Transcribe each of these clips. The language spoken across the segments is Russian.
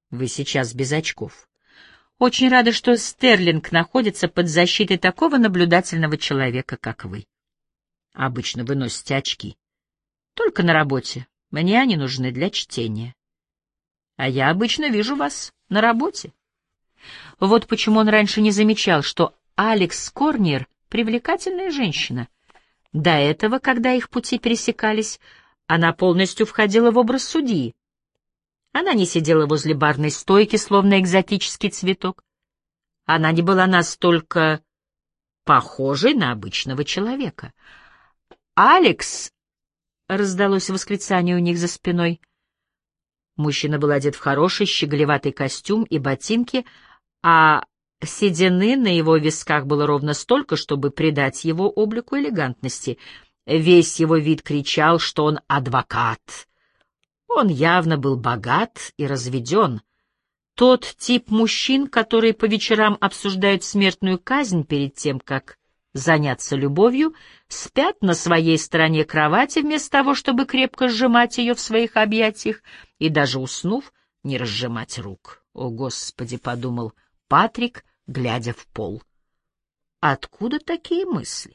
Вы сейчас без очков. Очень рада, что Стерлинг находится под защитой такого наблюдательного человека, как вы. Обычно вы носите очки. Только на работе. Мне они нужны для чтения. А я обычно вижу вас на работе. Вот почему он раньше не замечал, что Алекс Корнер — привлекательная женщина. До этого, когда их пути пересекались, она полностью входила в образ судьи. Она не сидела возле барной стойки, словно экзотический цветок. Она не была настолько похожей на обычного человека. «Алекс!» — раздалось восклицание у них за спиной. Мужчина был одет в хороший щеголеватый костюм и ботинки, а седины на его висках было ровно столько, чтобы придать его облику элегантности. Весь его вид кричал, что он адвокат. Он явно был богат и разведен. Тот тип мужчин, которые по вечерам обсуждают смертную казнь перед тем, как заняться любовью, спят на своей стороне кровати вместо того, чтобы крепко сжимать ее в своих объятиях и даже уснув, не разжимать рук. «О, Господи!» — подумал Патрик, глядя в пол. Откуда такие мысли?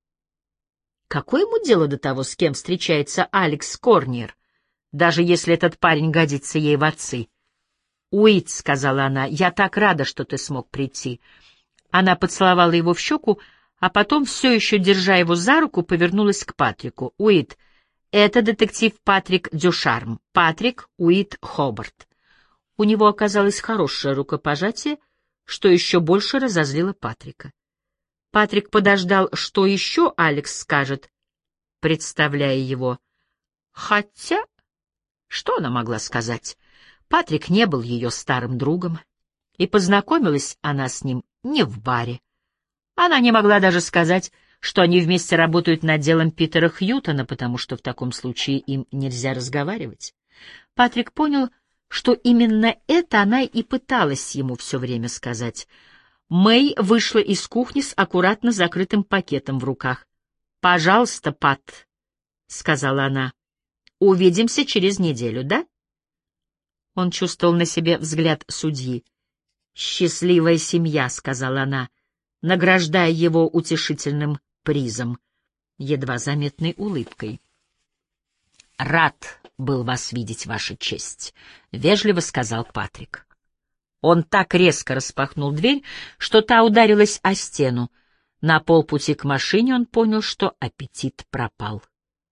Какое ему дело до того, с кем встречается Алекс Корнер, даже если этот парень годится ей в отцы? «Уит», — сказала она, — «я так рада, что ты смог прийти». Она поцеловала его в щеку, а потом, все еще держа его за руку, повернулась к Патрику. «Уит, это детектив Патрик Дюшарм, Патрик Уит Хобарт». У него оказалось хорошее рукопожатие, что еще больше разозлило Патрика. Патрик подождал, что еще Алекс скажет, представляя его. Хотя, что она могла сказать? Патрик не был ее старым другом, и познакомилась она с ним не в баре. Она не могла даже сказать, что они вместе работают над делом Питера Хьютона, потому что в таком случае им нельзя разговаривать. Патрик понял, что именно это она и пыталась ему все время сказать. Мэй вышла из кухни с аккуратно закрытым пакетом в руках. «Пожалуйста, Пат», — сказала она, — «увидимся через неделю, да?» Он чувствовал на себе взгляд судьи. «Счастливая семья», — сказала она, награждая его утешительным призом, едва заметной улыбкой. «Рад был вас видеть, Ваша честь», — вежливо сказал Патрик. Он так резко распахнул дверь, что та ударилась о стену. На полпути к машине он понял, что аппетит пропал.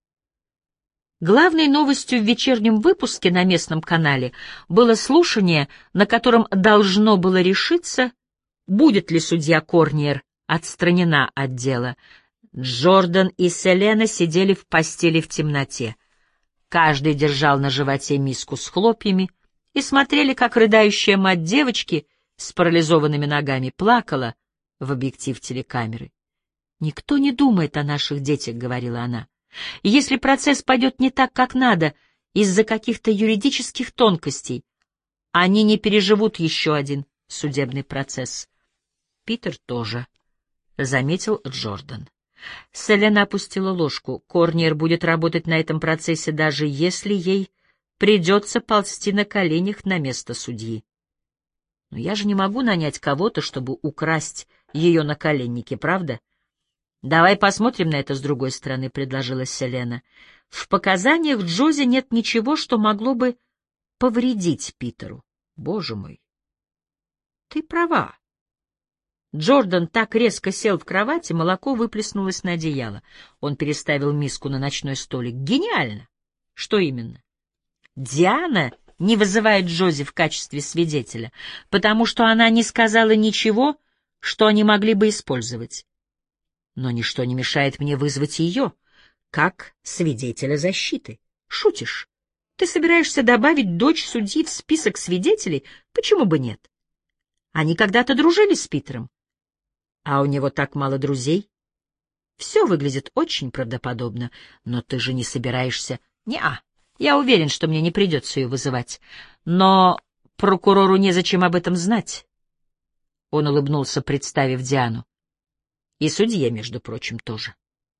Главной новостью в вечернем выпуске на местном канале было слушание, на котором должно было решиться, будет ли судья Корнер отстранена от дела. Джордан и Селена сидели в постели в темноте. Каждый держал на животе миску с хлопьями и смотрели, как рыдающая мать девочки с парализованными ногами плакала в объектив телекамеры. «Никто не думает о наших детях», — говорила она. «Если процесс пойдет не так, как надо, из-за каких-то юридических тонкостей, они не переживут еще один судебный процесс». «Питер тоже», — заметил Джордан. Селена опустила ложку. Корнер будет работать на этом процессе, даже если ей придется ползти на коленях на место судьи. Но я же не могу нанять кого-то, чтобы украсть ее наколенники, правда? «Давай посмотрим на это с другой стороны», — предложила Селена. «В показаниях Джози нет ничего, что могло бы повредить Питеру». «Боже мой, ты права». Джордан так резко сел в кровати, молоко выплеснулось на одеяло. Он переставил миску на ночной столик. «Гениально!» «Что именно?» «Диана не вызывает Джози в качестве свидетеля, потому что она не сказала ничего, что они могли бы использовать. Но ничто не мешает мне вызвать ее, как свидетеля защиты. Шутишь? Ты собираешься добавить дочь судьи в список свидетелей? Почему бы нет? Они когда-то дружили с Питером. А у него так мало друзей. Все выглядит очень правдоподобно, но ты же не собираешься... Не-а, я уверен, что мне не придется ее вызывать. Но прокурору незачем об этом знать. Он улыбнулся, представив Диану. И судье, между прочим, тоже.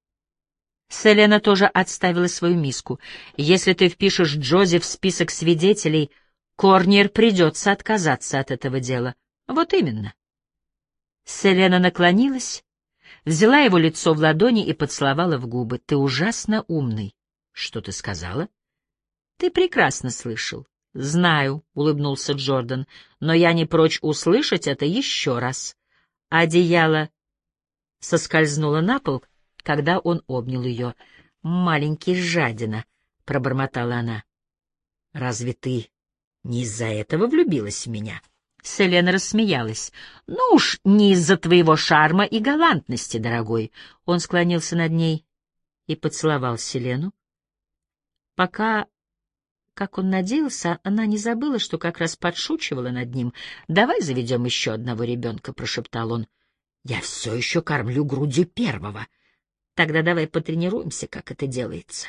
Селена тоже отставила свою миску. Если ты впишешь Джози в список свидетелей, Корнер придется отказаться от этого дела. Вот именно. Селена наклонилась, взяла его лицо в ладони и поцеловала в губы. Ты ужасно умный. Что ты сказала? Ты прекрасно слышал. Знаю, улыбнулся Джордан, но я не прочь услышать это еще раз. Одеяло соскользнуло на пол, когда он обнял ее. «Маленький жадина», — пробормотала она. «Разве ты не из-за этого влюбилась в меня?» Селена рассмеялась. «Ну уж не из-за твоего шарма и галантности, дорогой». Он склонился над ней и поцеловал Селену. Пока, как он надеялся, она не забыла, что как раз подшучивала над ним. «Давай заведем еще одного ребенка», — прошептал он. «Я все еще кормлю грудью первого. Тогда давай потренируемся, как это делается».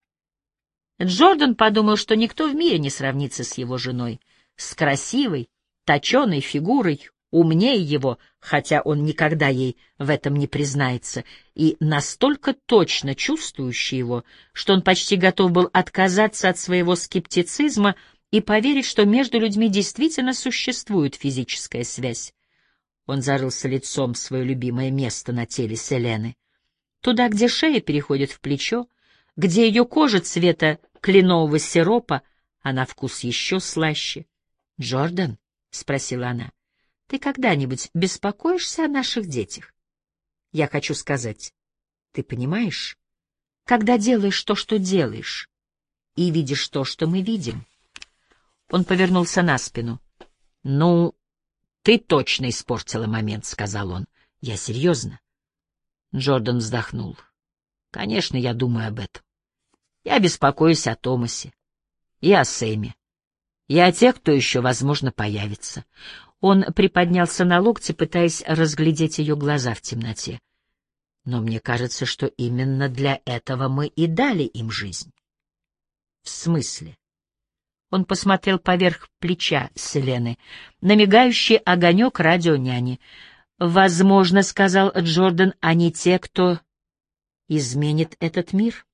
Джордан подумал, что никто в мире не сравнится с его женой, с красивой, точеной фигурой, умнее его, хотя он никогда ей в этом не признается, и настолько точно чувствующей его, что он почти готов был отказаться от своего скептицизма и поверить, что между людьми действительно существует физическая связь. Он зарылся лицом в свое любимое место на теле Селены, туда, где шея переходит в плечо, где ее кожа цвета кленового сиропа, а на вкус еще слаще. «Джордан?» — спросила она. «Ты когда-нибудь беспокоишься о наших детях? Я хочу сказать, ты понимаешь, когда делаешь то, что делаешь, и видишь то, что мы видим?» Он повернулся на спину. «Ну, ты точно испортила момент», — сказал он. «Я серьезно». Джордан вздохнул. «Конечно, я думаю об этом. Я беспокоюсь о Томасе и о Сэме, и о тех, кто еще, возможно, появится». Он приподнялся на локте, пытаясь разглядеть ее глаза в темноте. «Но мне кажется, что именно для этого мы и дали им жизнь». «В смысле?» Он посмотрел поверх плеча Селены, на мигающий огонек радионяни. «Возможно, — сказал Джордан, — они те, кто изменит этот мир».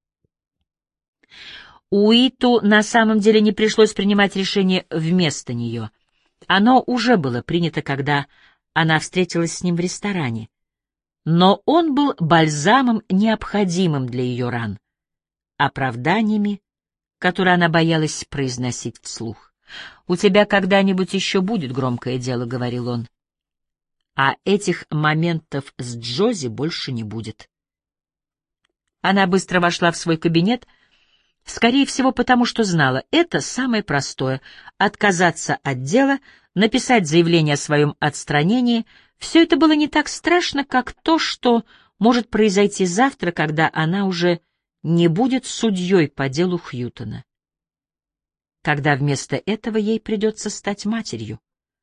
Уиту на самом деле не пришлось принимать решение вместо нее. Оно уже было принято, когда она встретилась с ним в ресторане. Но он был бальзамом, необходимым для ее ран, оправданиями, которые она боялась произносить вслух. «У тебя когда-нибудь еще будет громкое дело», — говорил он. «А этих моментов с Джози больше не будет». Она быстро вошла в свой кабинет, скорее всего, потому что знала, это самое простое — отказаться от дела, написать заявление о своем отстранении. Все это было не так страшно, как то, что может произойти завтра, когда она уже не будет судьей по делу Хьютона, когда вместо этого ей придется стать матерью.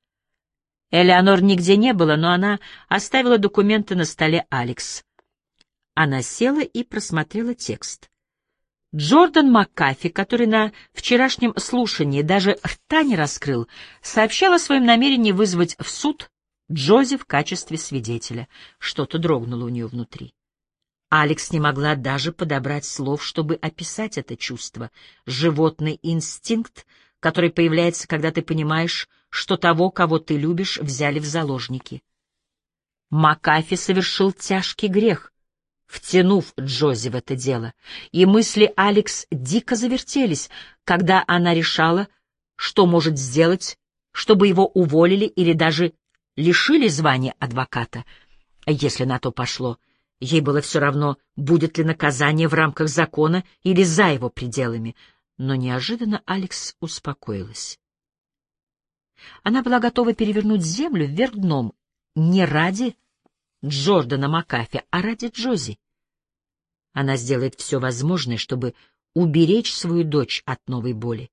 Элеонор нигде не было, но она оставила документы на столе Алекс. Она села и просмотрела текст. Джордан Маккафи, который на вчерашнем слушании даже рта не раскрыл, сообщал о своем намерении вызвать в суд Джози в качестве свидетеля. Что-то дрогнуло у нее внутри. Алекс не могла даже подобрать слов, чтобы описать это чувство. Животный инстинкт, который появляется, когда ты понимаешь, что того, кого ты любишь, взяли в заложники. Маккафи совершил тяжкий грех, втянув Джози в это дело, и мысли Алекс дико завертелись, когда она решала, что может сделать, чтобы его уволили или даже лишили звания адвоката. Если на то пошло, ей было все равно, будет ли наказание в рамках закона или за его пределами, но неожиданно Алекс успокоилась. Она была готова перевернуть землю вверх дном не ради Джордана Маккафи, а ради Джози. Она сделает все возможное, чтобы уберечь свою дочь от новой боли.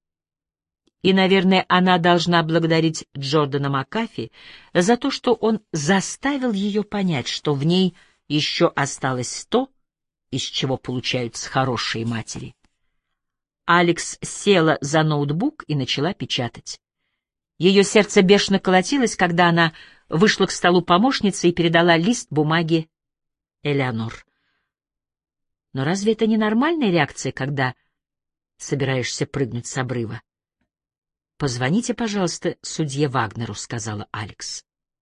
И, наверное, она должна благодарить Джордана Маккафи за то, что он заставил ее понять, что в ней еще осталось то, из чего получаются хорошие матери. Алекс села за ноутбук и начала печатать. Ее сердце бешено колотилось, когда она вышла к столу помощницы и передала лист бумаги Элеонор. Но разве это не нормальная реакция, когда собираешься прыгнуть с обрыва? «Позвоните, пожалуйста, судье Вагнеру», — сказала Алекс.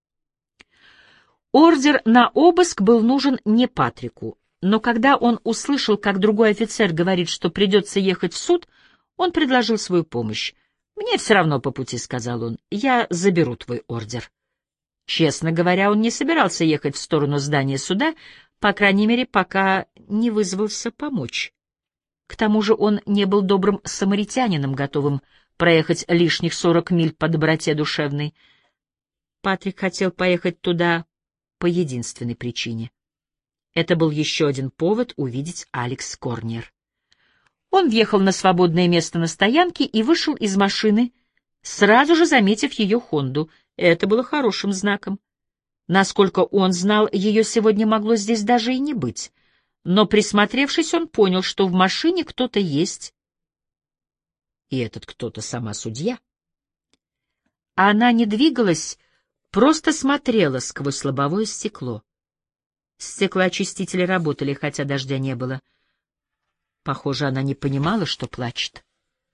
Ордер на обыск был нужен не Патрику, но когда он услышал, как другой офицер говорит, что придется ехать в суд, он предложил свою помощь. «Мне все равно по пути», — сказал он, — «я заберу твой ордер». Честно говоря, он не собирался ехать в сторону здания суда, по крайней мере, пока не вызвался помочь. К тому же он не был добрым самаритянином, готовым проехать лишних 40 миль по доброте душевной. Патрик хотел поехать туда по единственной причине. Это был еще один повод увидеть Алекс Корнер. Он въехал на свободное место на стоянке и вышел из машины, сразу же заметив ее Хонду. Это было хорошим знаком. Насколько он знал, ее сегодня могло здесь даже и не быть. Но, присмотревшись, он понял, что в машине кто-то есть. И этот кто-то сама судья. Она не двигалась, просто смотрела сквозь лобовое стекло. Стеклоочистители работали, хотя дождя не было. Похоже, она не понимала, что плачет.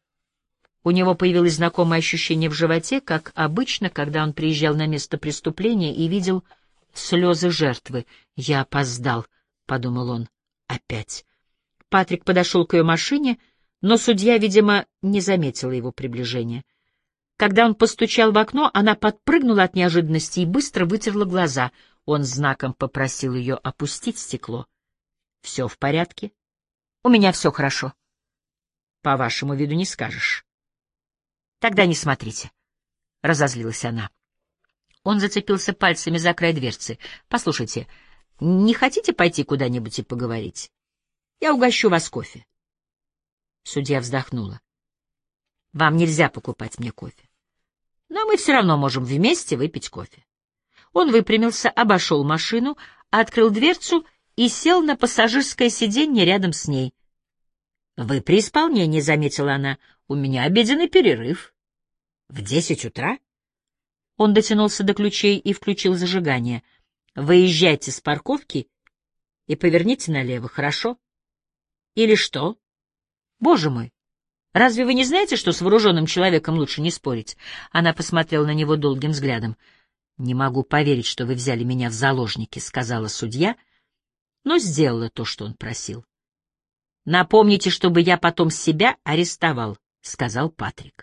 У него появилось знакомое ощущение в животе, как обычно, когда он приезжал на место преступления и видел слезы жертвы. «Я опоздал», — подумал он. «Опять». Патрик подошел к ее машине, но судья, видимо, не заметила его приближения. Когда он постучал в окно, она подпрыгнула от неожиданности и быстро вытерла глаза. Он знаком попросил ее опустить стекло. «Все в порядке?» «У меня все хорошо». «По вашему виду не скажешь». «Тогда не смотрите», — разозлилась она. Он зацепился пальцами за край дверцы. «Послушайте, не хотите пойти куда-нибудь и поговорить? Я угощу вас кофе». Судья вздохнула. «Вам нельзя покупать мне кофе. Но мы все равно можем вместе выпить кофе». Он выпрямился, обошел машину, открыл дверцу и сел на пассажирское сиденье рядом с ней. «Вы при исполнении», — заметила она. «У меня обеденный перерыв». «В 10 утра?» Он дотянулся до ключей и включил зажигание. «Выезжайте с парковки и поверните налево, хорошо?» «Или что?» «Боже мой! Разве вы не знаете, что с вооруженным человеком лучше не спорить?» Она посмотрела на него долгим взглядом. «Не могу поверить, что вы взяли меня в заложники», — сказала судья, но сделала то, что он просил. «Напомните, чтобы я потом себя арестовал», — сказал Патрик.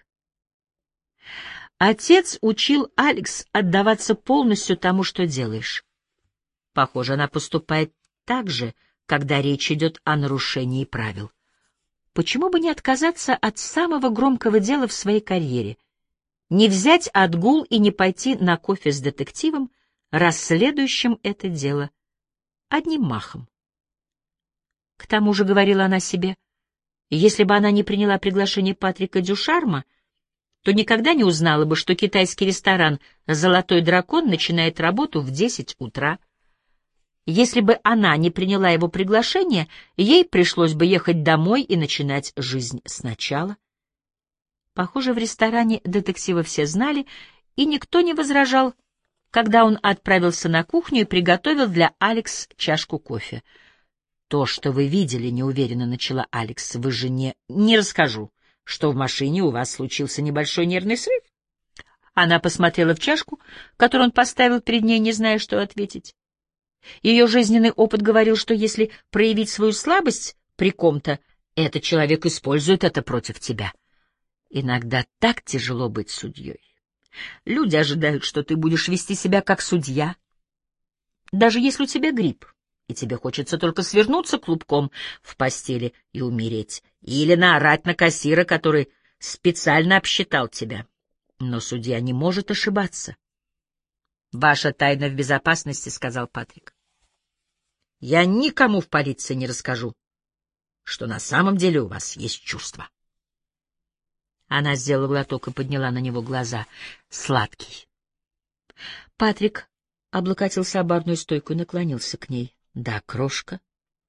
Отец учил Алекс отдаваться полностью тому, что делаешь. Похоже, она поступает так же, когда речь идет о нарушении правил. Почему бы не отказаться от самого громкого дела в своей карьере? Не взять отгул и не пойти на кофе с детективом, расследующим это дело одним махом. К тому же, говорила она себе, если бы она не приняла приглашение Патрика Дюшарма, то никогда не узнала бы, что китайский ресторан «Золотой дракон» начинает работу в 10 утра. Если бы она не приняла его приглашение, ей пришлось бы ехать домой и начинать жизнь сначала. Похоже, в ресторане детектива все знали, и никто не возражал, когда он отправился на кухню и приготовил для Алекс чашку кофе. «То, что вы видели, — неуверенно начала Алекс, — вы же не расскажу, что в машине у вас случился небольшой нервный срыв?» Она посмотрела в чашку, которую он поставил перед ней, не зная, что ответить. Ее жизненный опыт говорил, что если проявить свою слабость при ком-то, этот человек использует это против тебя. Иногда так тяжело быть судьей. Люди ожидают, что ты будешь вести себя как судья. Даже если у тебя грипп, и тебе хочется только свернуться клубком в постели и умереть, или наорать на кассира, который специально обсчитал тебя. Но судья не может ошибаться. «Ваша тайна в безопасности», — сказал Патрик. «Я никому в полиции не расскажу, что на самом деле у вас есть чувства». Она сделала глоток и подняла на него глаза. Сладкий. Патрик облокотился о барную стойку и наклонился к ней. «Да, крошка».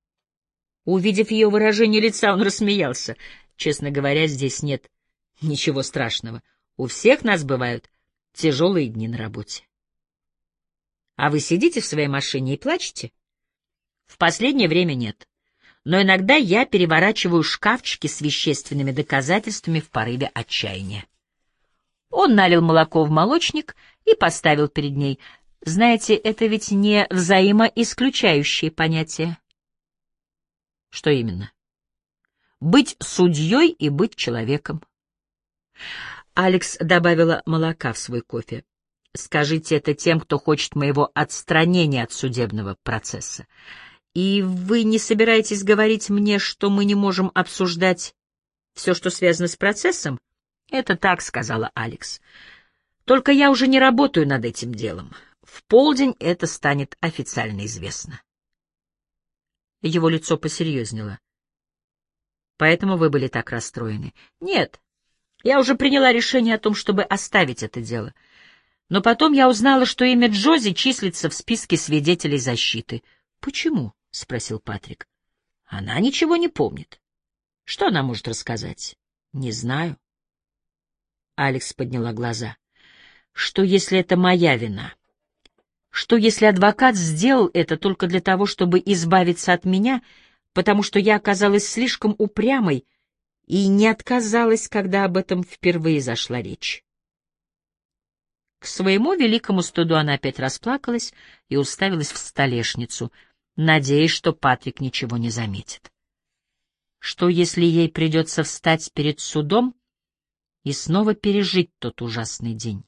Увидев ее выражение лица, он рассмеялся. «Честно говоря, здесь нет ничего страшного. У всех нас бывают тяжелые дни на работе». «А вы сидите в своей машине и плачете?» «В последнее время нет. Но иногда я переворачиваю шкафчики с вещественными доказательствами в порыве отчаяния». Он налил молоко в молочник и поставил перед ней. Знаете, это ведь не взаимоисключающие понятия. Что именно? Быть судьей и быть человеком. Алекс добавила молока в свой кофе. Скажите это тем, кто хочет моего отстранения от судебного процесса. И вы не собираетесь говорить мне, что мы не можем обсуждать все, что связано с процессом? Это так, сказала Алекс. Только я уже не работаю над этим делом. В полдень это станет официально известно. Его лицо посерьезнело. Поэтому вы были так расстроены? Нет, я уже приняла решение о том, чтобы оставить это дело. Но потом я узнала, что имя Джози числится в списке свидетелей защиты. Почему? — спросил Патрик. Она ничего не помнит. Что она может рассказать? Не знаю. Алекс подняла глаза. Что, если это моя вина? Что, если адвокат сделал это только для того, чтобы избавиться от меня, потому что я оказалась слишком упрямой и не отказалась, когда об этом впервые зашла речь? К своему великому стыду она опять расплакалась и уставилась в столешницу, надеясь, что Патрик ничего не заметит. Что, если ей придется встать перед судом и снова пережить тот ужасный день?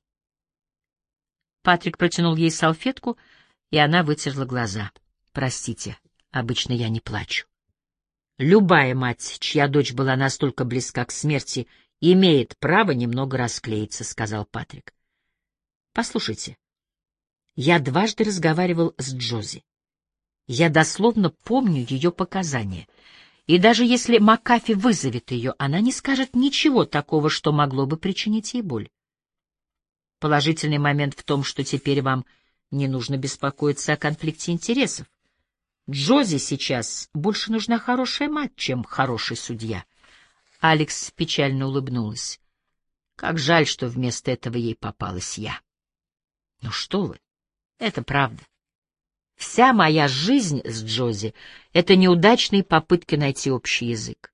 Патрик протянул ей салфетку, и она вытерла глаза. «Простите, обычно я не плачу. Любая мать, чья дочь была настолько близка к смерти, имеет право немного расклеиться», — сказал Патрик. «Послушайте, я дважды разговаривал с Джози. Я дословно помню ее показания. И даже если Макафи вызовет ее, она не скажет ничего такого, что могло бы причинить ей боль. Положительный момент в том, что теперь вам не нужно беспокоиться о конфликте интересов. Джози сейчас больше нужна хорошая мать, чем хороший судья». Алекс печально улыбнулась. Как жаль, что вместо этого ей попалась я. Ну что вы, это правда. Вся моя жизнь с Джози — это неудачные попытки найти общий язык.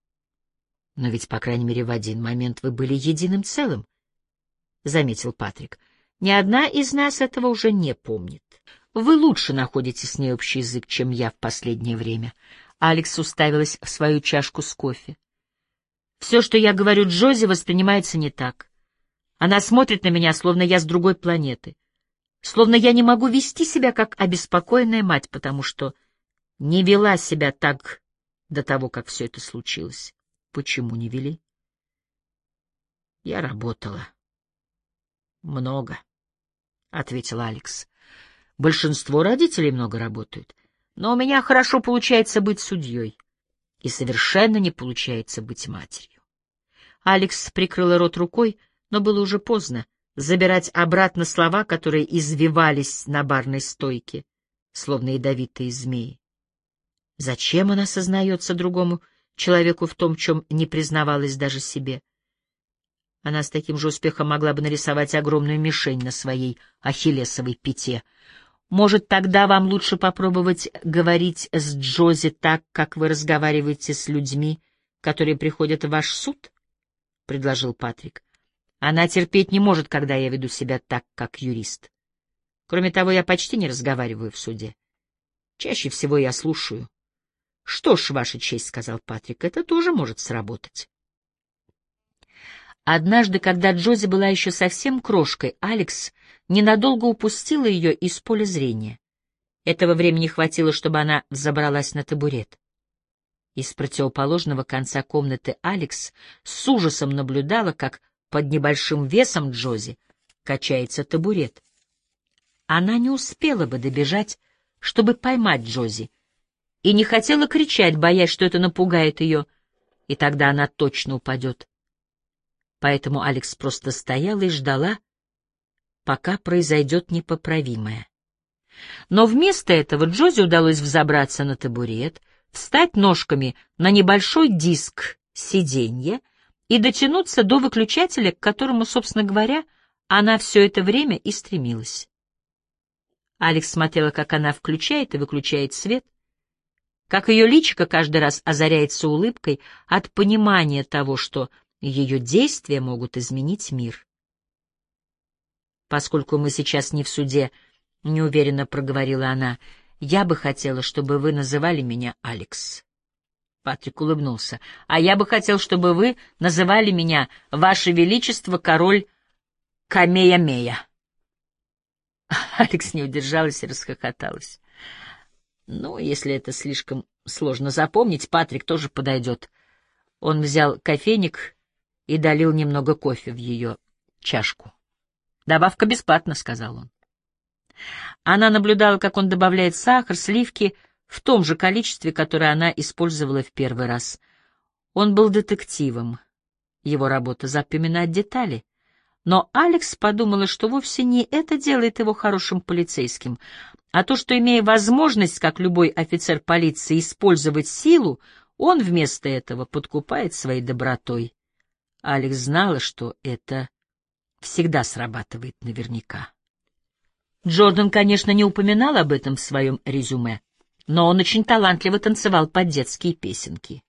Но ведь, по крайней мере, в один момент вы были единым целым, — заметил Патрик. Ни одна из нас этого уже не помнит. Вы лучше находите с ней общий язык, чем я в последнее время. Алекс уставилась в свою чашку с кофе. Все, что я говорю Джози, воспринимается не так. Она смотрит на меня, словно я с другой планеты. Словно я не могу вести себя как обеспокоенная мать, потому что не вела себя так до того, как все это случилось. Почему не вели? Я работала. Много, — ответил Алекс. Большинство родителей много работают, но у меня хорошо получается быть судьей, и совершенно не получается быть матерью. Алекс прикрыла рот рукой, но было уже поздно забирать обратно слова, которые извивались на барной стойке, словно ядовитые змеи. Зачем она сознается другому человеку в том, чем не признавалась даже себе? Она с таким же успехом могла бы нарисовать огромную мишень на своей ахиллесовой пяте. Может, тогда вам лучше попробовать говорить с Джози так, как вы разговариваете с людьми, которые приходят в ваш суд? — предложил Патрик. Она терпеть не может, когда я веду себя так, как юрист. Кроме того, я почти не разговариваю в суде. Чаще всего я слушаю. — Что ж, Ваша честь, — сказал Патрик, — это тоже может сработать. Однажды, когда Джози была еще совсем крошкой, Алекс ненадолго упустила ее из поля зрения. Этого времени хватило, чтобы она взобралась на табурет. Из противоположного конца комнаты Алекс с ужасом наблюдала, как под небольшим весом Джози качается табурет. Она не успела бы добежать, чтобы поймать Джози, и не хотела кричать, боясь, что это напугает ее, и тогда она точно упадет. Поэтому Алекс просто стояла и ждала, пока произойдет непоправимое. Но вместо этого Джози удалось взобраться на табурет, встать ножками на небольшой диск сиденья и дотянуться до выключателя, к которому, собственно говоря, она все это время и стремилась. Алекс смотрела, как она включает и выключает свет, как ее личико каждый раз озаряется улыбкой от понимания того, что ее действия могут изменить мир. Поскольку мы сейчас не в суде, — неуверенно проговорила она, — я бы хотела, чтобы вы называли меня Алекс. Патрик улыбнулся. — А я бы хотел, чтобы вы называли меня Ваше Величество, король Камея-Мея. Алекс не удержалась и расхохоталась. Ну, если это слишком сложно запомнить, Патрик тоже подойдет. Он взял кофейник и долил немного кофе в ее чашку. «Добавка бесплатна», — сказал он. Она наблюдала, как он добавляет сахар, сливки в том же количестве, которое она использовала в первый раз. Он был детективом. Его работа — запоминать детали. Но Алекс подумала, что вовсе не это делает его хорошим полицейским, а то, что, имея возможность, как любой офицер полиции, использовать силу, он вместо этого подкупает своей добротой. Алекс знала, что это всегда срабатывает наверняка. Джордан, конечно, не упоминал об этом в своем резюме, но он очень талантливо танцевал под детские песенки.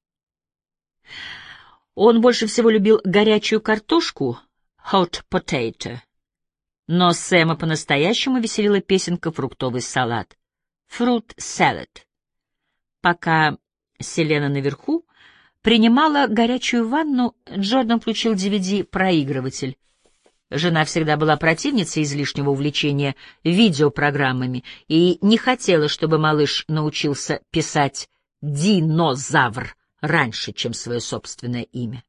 Он больше всего любил горячую картошку, hot potato, но Сэма по-настоящему веселила песенка «Фруктовый салат», fruit salad. Пока Селена наверху принимала горячую ванну, Джордан включил DVD-проигрыватель. Жена всегда была противницей излишнего увлечения видеопрограммами и не хотела, чтобы малыш научился писать «динозавр» раньше, чем свое собственное имя.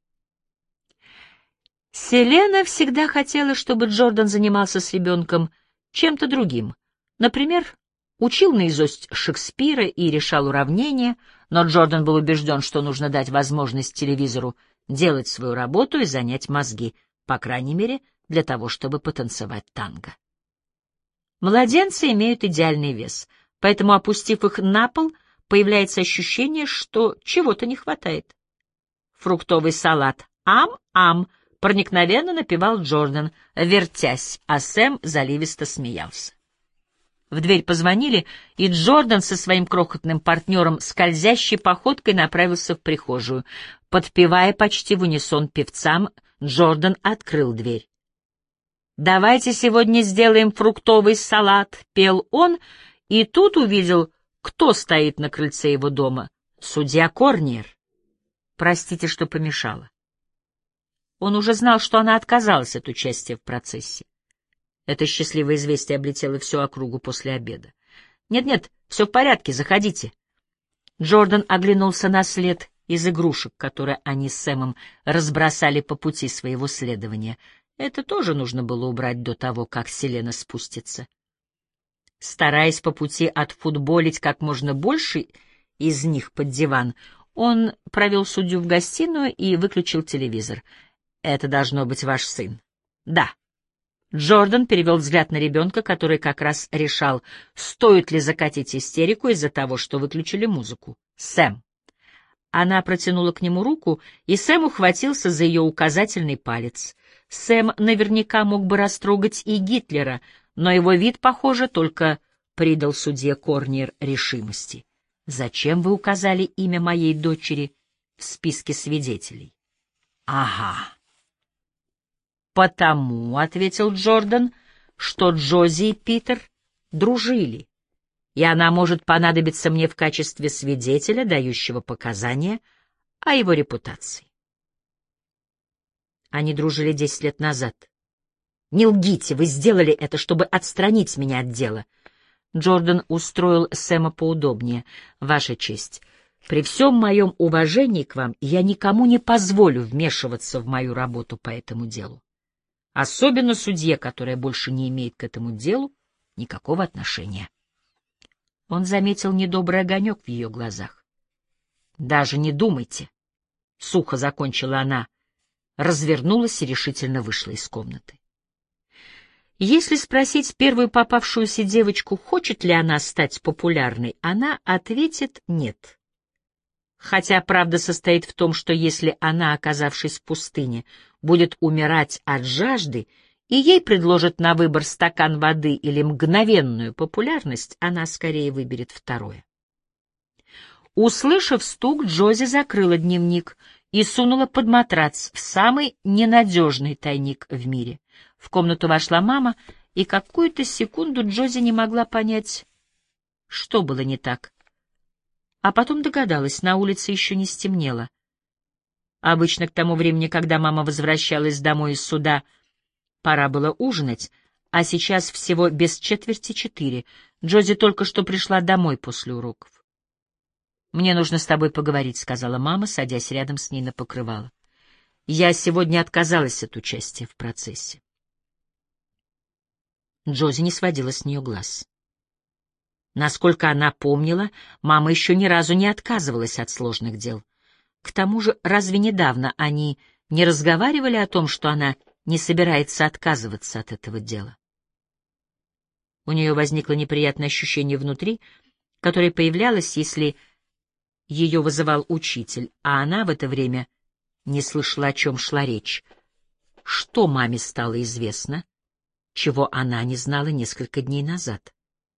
Селена всегда хотела, чтобы Джордан занимался с ребенком чем-то другим. Например, учил наизусть Шекспира и решал уравнения, но Джордан был убежден, что нужно дать возможность телевизору делать свою работу и занять мозги, по крайней мере, для того, чтобы потанцевать танго. Младенцы имеют идеальный вес, поэтому, опустив их на пол, появляется ощущение, что чего-то не хватает. Фруктовый салат «Ам-ам», проникновенно напевал Джордан, вертясь, а Сэм заливисто смеялся. В дверь позвонили, и Джордан со своим крохотным партнером скользящей походкой направился в прихожую. Подпевая почти в унисон певцам, Джордан открыл дверь. «Давайте сегодня сделаем фруктовый салат», — пел он, и тут увидел, кто стоит на крыльце его дома. Судья Корниер. Простите, что помешала. Он уже знал, что она отказалась от участия в процессе. Это счастливое известие облетело всю округу после обеда. «Нет-нет, все в порядке, заходите». Джордан оглянулся на след из игрушек, которые они с Сэмом разбросали по пути своего следования. Это тоже нужно было убрать до того, как Селена спустится. Стараясь по пути отфутболить как можно больше из них под диван, он провел судью в гостиную и выключил телевизор. «Это должно быть ваш сын». «Да». Джордан перевел взгляд на ребенка, который как раз решал, стоит ли закатить истерику из-за того, что выключили музыку. «Сэм». Она протянула к нему руку, и Сэм ухватился за ее указательный палец. Сэм наверняка мог бы растрогать и Гитлера, но его вид, похоже, только придал судье Корниер решимости. «Зачем вы указали имя моей дочери в списке свидетелей?» «Ага». «Потому», — ответил Джордан, — «что Джози и Питер дружили, и она может понадобиться мне в качестве свидетеля, дающего показания о его репутации». Они дружили 10 лет назад. «Не лгите, вы сделали это, чтобы отстранить меня от дела». Джордан устроил Сэма поудобнее. «Ваша честь, при всем моем уважении к вам я никому не позволю вмешиваться в мою работу по этому делу. Особенно судье, которая больше не имеет к этому делу никакого отношения». Он заметил недобрый огонек в ее глазах. «Даже не думайте», — сухо закончила она, развернулась и решительно вышла из комнаты. Если спросить первую попавшуюся девочку, хочет ли она стать популярной, она ответит «нет». Хотя правда состоит в том, что если она, оказавшись в пустыне, будет умирать от жажды, и ей предложат на выбор стакан воды или мгновенную популярность, она скорее выберет второе. Услышав стук, Джози закрыла дневник и сунула под матрац в самый ненадежный тайник в мире. В комнату вошла мама и какую-то секунду Джози не могла понять, что было не так. А потом догадалась, на улице еще не стемнело. Обычно к тому времени, когда мама возвращалась домой из суда, пора было ужинать, а сейчас всего без 3:45. Джози только что пришла домой после уроков. «Мне нужно с тобой поговорить», — сказала мама, садясь рядом с ней на покрывало. «Я сегодня отказалась от участия в процессе». Джози не сводила с нее глаз. Насколько она помнила, мама еще ни разу не отказывалась от сложных дел. К тому же, разве недавно они не разговаривали о том, что она не собирается отказываться от этого дела? У нее возникло неприятное ощущение внутри, которое появлялось, если ее вызывал учитель, а она в это время не слышала, о чем шла речь. Что маме стало известно, чего она не знала несколько дней назад?